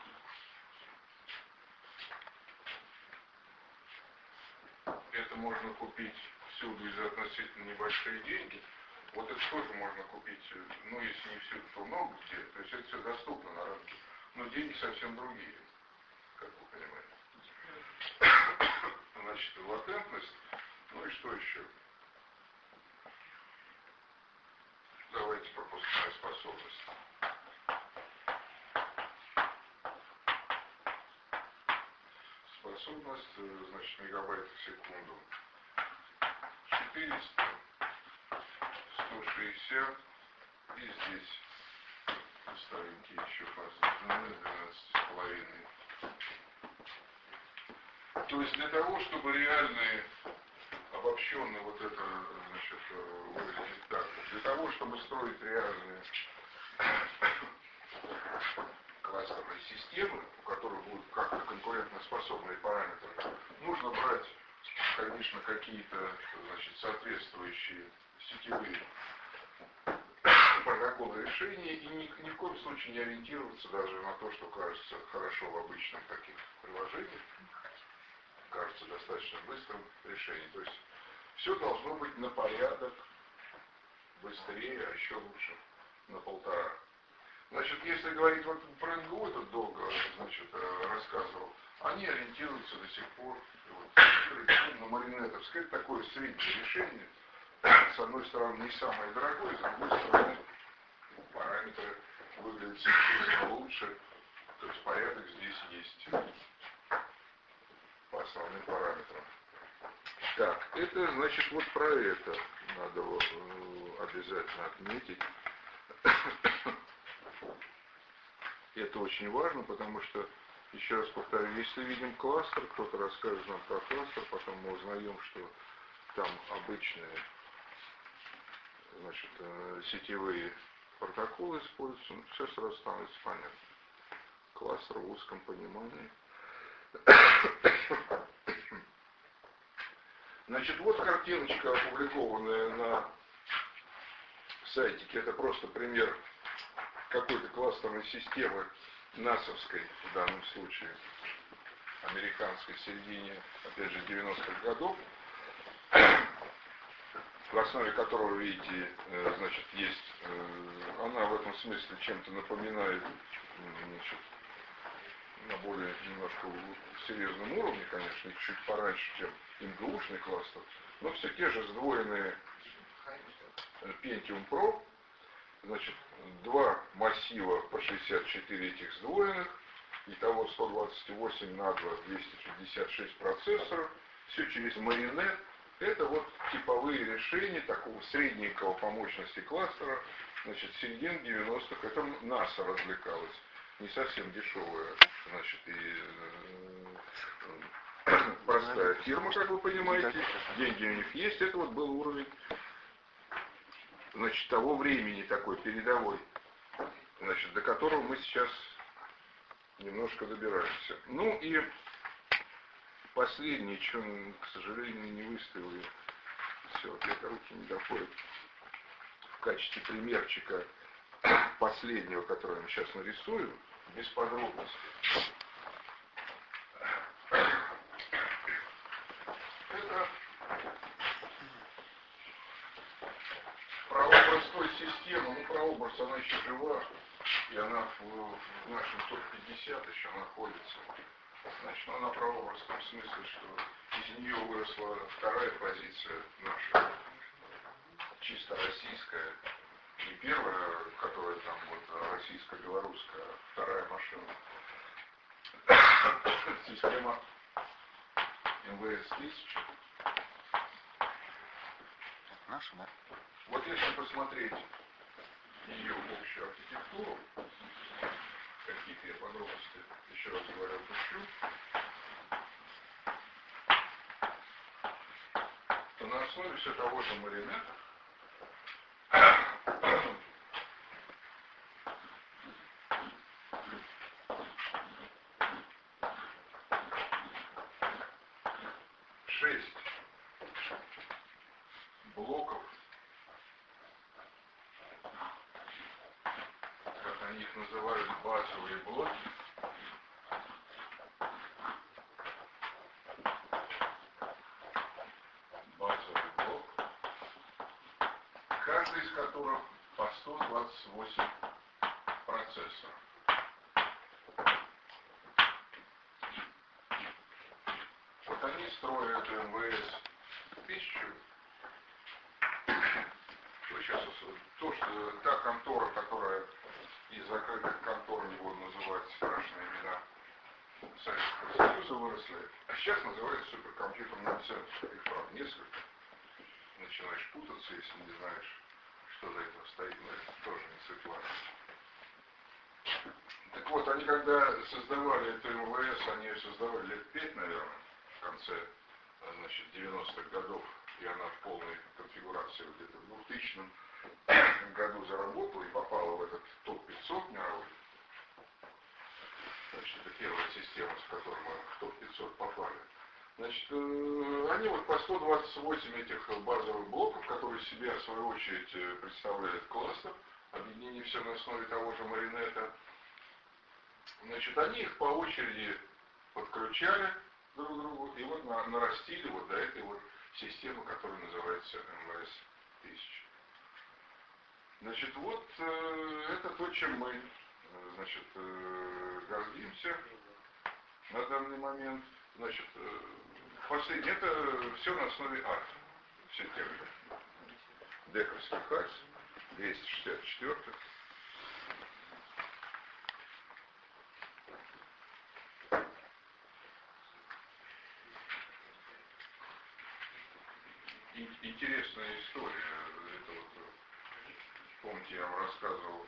Это можно купить всюду и за относительно небольшие деньги. Вот это тоже можно купить, ну, если не всюду, то много где. То есть это все доступно на рынке. Но деньги совсем другие, как вы понимаете. Значит, латентность. Ну и что еще? Давайте пропускная способность. способность, значит, мегабайт в секунду. четыреста, сто шестьдесят, и здесь старенькие еще фазы, двенадцать с половиной. То есть для того, чтобы реальный, обобщенный вот это, значит, выглядит так, для того, чтобы строить реальные кластерные системы, у которых будут как-то конкурентоспособные параметры, нужно брать, конечно, какие-то, значит, соответствующие сетевые протоколы решения и ни, ни в коем случае не ориентироваться даже на то, что кажется хорошо в обычных таких приложениях, кажется достаточно быстрым решением. То есть все должно быть на порядок быстрее, а еще лучше на полтора. Значит, если говорить вот про эн гэ о, это долго, значит, рассказывал, они ориентируются до сих пор вот, на маринетовское, это такое среднее решение. С одной стороны, не самое дорогое, с другой стороны, параметры выглядят существенно лучше, то есть порядок здесь есть по основным параметрам. Так, это значит вот про это надо э, обязательно отметить. Это очень важно, потому что, еще раз повторю, если видим кластер, кто-то расскажет нам про кластер, потом мы узнаем, что там обычные, значит, сетевые протоколы используются, ну, все сразу становится понятно. Кластер в узком понимании. Значит, вот картиночка, опубликованная на сайтике, это просто пример какой-то кластерной системы насовской, в данном случае, американской, в середине, опять же, девяностых годов, в основе которого, видите, значит, есть, она в этом смысле чем-то напоминает, значит, на более немножко серьезном уровне, конечно, чуть пораньше, чем эн гэ у-шный кластер, но все те же сдвоенные Pentium Pro, значит, два массива по шестьдесят четыре этих сдвоенных, итого сто двадцать восемь на два, двести пятьдесят шесть процессоров, все через Marinette. Это вот типовые решения такого средненького по мощности кластера, значит, в середине девяностых, это НАСА развлекалась, не совсем дешевая, значит, и э, простая фирма, как вы понимаете, деньги у них есть, это вот был уровень, значит, того времени такой передовой, значит, до которого мы сейчас немножко добираемся. Ну и последнее, что, к сожалению, не выставил, все, это руки не доходят, в качестве примерчика последнего, который я сейчас нарисую, без подробностей. Это прообраз той системы, ну прообраз, она еще жива, и она в, в нашем топ пятьдесят еще находится. Значит, она прообраз в том смысле, что из нее выросла вторая позиция наша, чисто российская, не первая, которая там вот российско-белорусская, а вторая машина. Система эм вэ эс тысяча. Наша, да? Вот если посмотреть ее общую архитектуру, какие-то я подробности, еще раз говорю, пущу, то на основе все того же Marinette шесть блоков, как они их называют, базовые блоки, базовый блок, каждый из которых по сто двадцать восемь процессоров. Вот они строят эм вэ эс тысячу. Сейчас то, что та контора, которая из закрытых контор, не буду называть страшные имена Советского Союза, выросли, сейчас называется суперкомпьютерным центром. Их, правда, несколько. Начинаешь путаться, если не знаешь, что за этим стоит, но это тоже не суть важно. Так вот, они когда создавали эту эм вэ эс, они ее создавали лет пять, наверное, в конце, значит, девяностых годов, и она в полной конфигурации где-то в двухтысячном году заработала и попала в этот топ пятьсот мировой. Значит, это первая система, с которой мы в топ пятьсот попали. Значит, они вот по сто двадцать восемь этих базовых блоков, которые себе, в свою очередь, представляют кластер, объединение все на основе того же маринета. Значит, они их по очереди подключали друг к другу и вот на, нарастили вот до этой вот системы, которая называется эм вэ эс тысяча. Значит, вот э, это то, чем мы, значит, э, гордимся на данный момент. Значит, э, последнее, это все на основе ар. Все термины. Дековский хакс, двести шестьдесят четыре. Интересная история. Это вот, помните, я вам рассказывал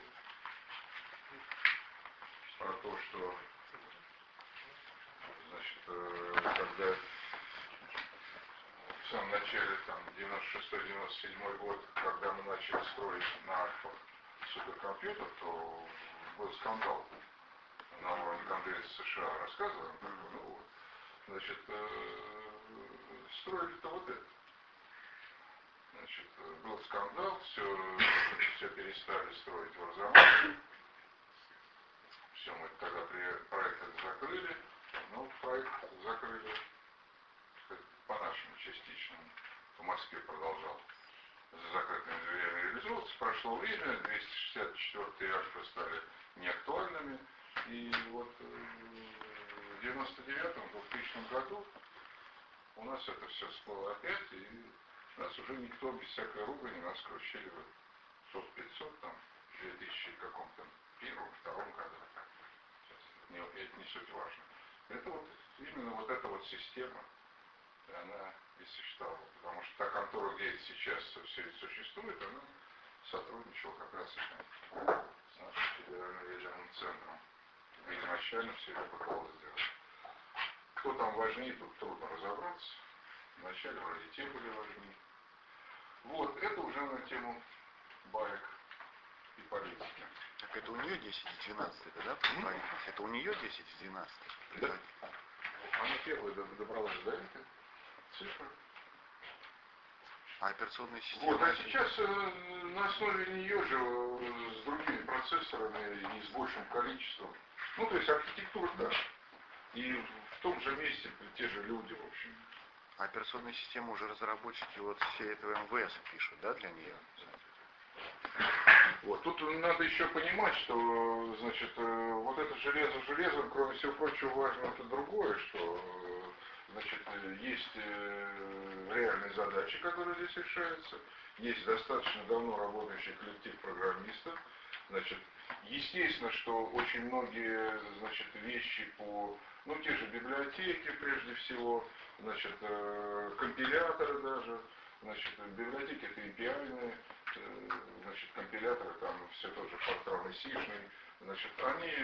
про то, что, значит, когда в самом начале, там, девяносто шестой девяносто седьмой год, когда мы начали строить на Альфа суперкомпьютер, то был скандал на уровне Конгресса США, рассказывал, ну вот, значит, строили-то вот это. Значит, был скандал, все, все перестали строить в Арзамасе. Все, мы тогда проект этот закрыли, но проект закрыли по-нашему частично. В Москве продолжал за закрытыми дверями реализовываться. Прошло время, двести шестьдесят четыре альфа стали неактуальными. И вот в девяносто девятом двухтысячном году у нас это все всплыло опять, и нас уже никто без всякой ругани нас крутили в топ пятьсот, там, в две тысячи каком-то первом, втором году. Не, это не суть важно. Это вот именно вот эта вот система, она и существовала. Потому что та контора, где сейчас все это существует, она сотрудничала как раз с нашим федеральным ядерным центром. Изначально все это пыталось сделать. Кто там важнее, тут трудно разобраться. Вначале вроде те были важнее. Вот, это уже на тему баек и политики. Так это у нее десять из двенадцати, да? Mm-hmm. Это у нее десять из двенадцати? Да. Она первая добралась до этой цифры. А операционная система? Вот, а сейчас э, на основе нее же э, с другими процессорами и с большим количеством. Ну, то есть архитектура, да. И в том же месте те же люди, в общем. А операционную систему уже разработчики вот все этого эм вэ эс пишут, да, для нее? Вот, тут надо еще понимать, что, значит, вот это железо железом, кроме всего прочего, важно это другое, что, значит, есть реальные задачи, которые здесь решаются, есть достаточно давно работающий коллектив программистов, значит, естественно, что очень многие, значит, вещи по, ну, те же библиотеки, прежде всего, значит, компиляторы даже, значит, библиотеки это эй пи ай-ные, значит, компиляторы, там все тот же Fortran сишный, значит, они,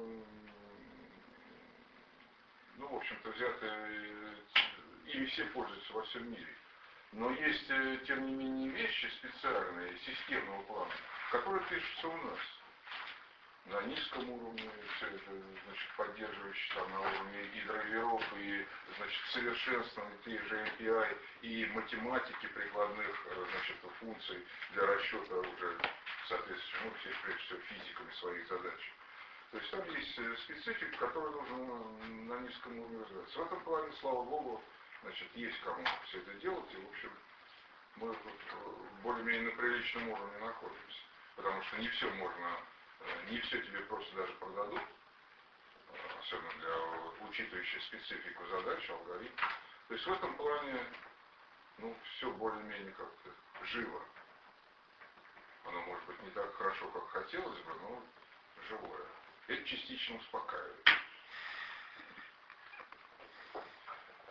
ну, в общем-то, взяты, ими все пользуются во всем мире. Но есть, тем не менее, вещи специальные, системного плана, которые пишутся у нас. На низком уровне, все это, значит, поддерживающие там на уровне и драйверов, и, значит, совершенствование тех же эй пи ай, и математики прикладных, значит, функций для расчета уже соответствующих, ну, все, прежде всего, физиками своих задач. То есть там есть специфика, которая нужно на низком уровне развиваться. В этом плане, слава богу, значит, есть кому все это делать, и, в общем, мы более-менее на приличном уровне находимся. Потому что не все можно, не все тебе просто даже продадут, особенно для учитывающей специфику задач, алгоритм. То есть в этом плане, ну, все более-менее как-то живо. Оно может быть не так хорошо, как хотелось бы, но живое. Это частично успокаивает.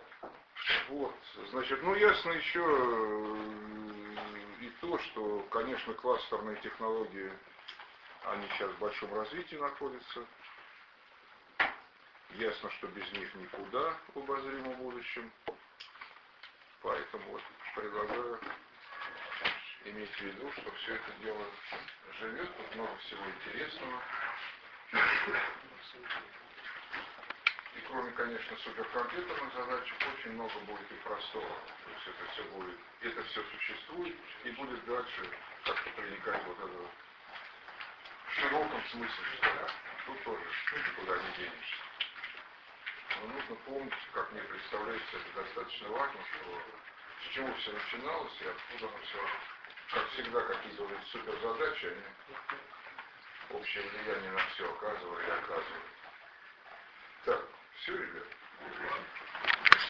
Вот, значит, ну ясно еще и то, что, конечно, кластерные технологии, они сейчас в большом развитии находятся. Ясно, что без них никуда в обозримом будущем. Поэтому вот предлагаю иметь в виду, что все это дело живет, тут много всего интересного. И кроме, конечно, суперкомпьютерных задачек, очень много будет и простого. То есть это все будет, это все существует и будет дальше как-то проникать вот это вот в широком смысле, что да, тут тоже никуда не денешься. Но нужно помнить, как мне представляется, это достаточно важно, что с чего все начиналось и откуда мы все, как всегда, какие-то вот эти суперзадачи, они общее влияние на все оказывают и оказывают. Так, все, ребят.